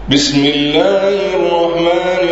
بسم الله الرحمن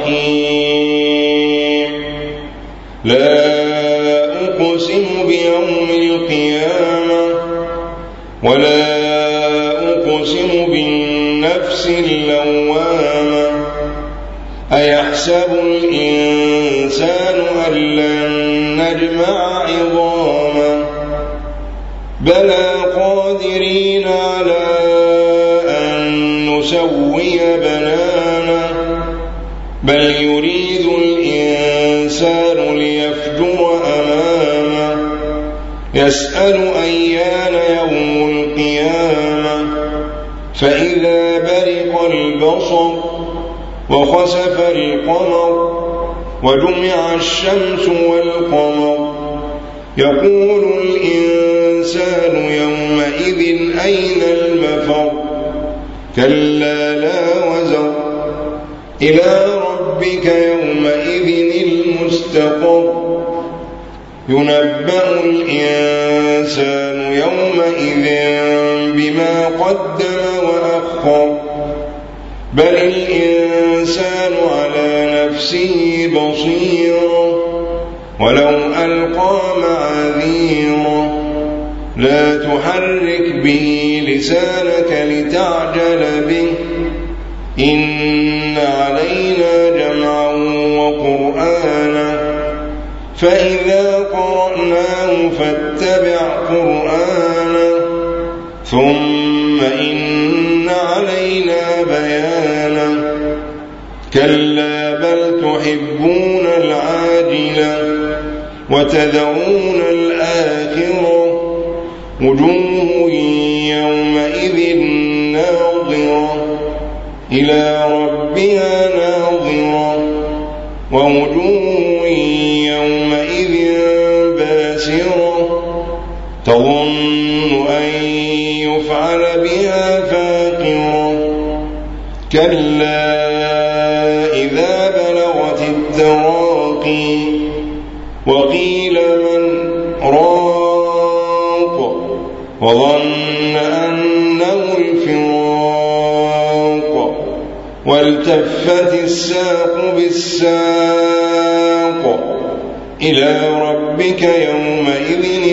الرحيم لا أقسم بيوم القيامة ولا أقسم بالنفس اللوامة أيحسب الإنسان أن لن نجمع عظامه بلى قادرين على أن نسوي بنانه بل يريد الإنسان ليفجر أمامه يسأل أيان يوم القيامة فإذا برق البصر وخسف القمر وجمع الشمس والقمر يقول الإنسان يومئذ أين المفر كلا لا وزر إلى ربك يومئذ المستقر ينبأ الإنسان يومئذ بما قدم وأخر بل الإنسان على نفسه بصيرا ولو ألقى معاذيره لا تحرك به لسانك لتعجل به إن علينا جمعه وقرآنه فإذا قرأناه فاتبع قرآنه ثم إن علينا بيانه كلا بل تحبون العاجلة وتذرون الآخرة وجوه يومئذ ناظرة إلى ربها ناظرة ووجوه يومئذ باسرة تظن أن يفعل بها فاقرة كلا إذا بلغت التراقي وقيل من راق وظن أنه الفراق والتفت الساق بالساق إلى ربك يومئذ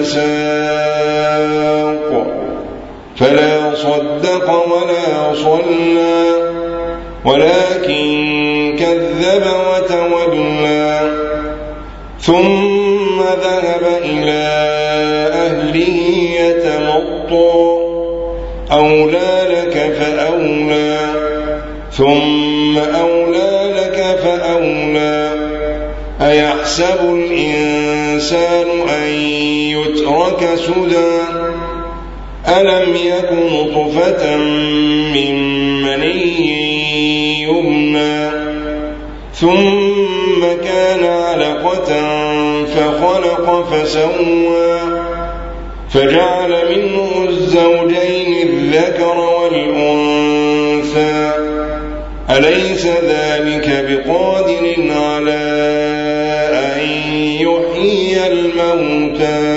المساق فلا صدق ولا صلى ولكن كذب وتولى ثم ذهب إلى أهله يتمطى أولى لك فأولى ثم أولى لك فأولى أيحسب الإنسان أن يترك سدى ألم يك نطفة من مني يمنى ثم كان علقة فخلق فسوى فجعل منه الزوجين الذكر والأنثى أليس ذلك بقادر على أن يحيي الموتى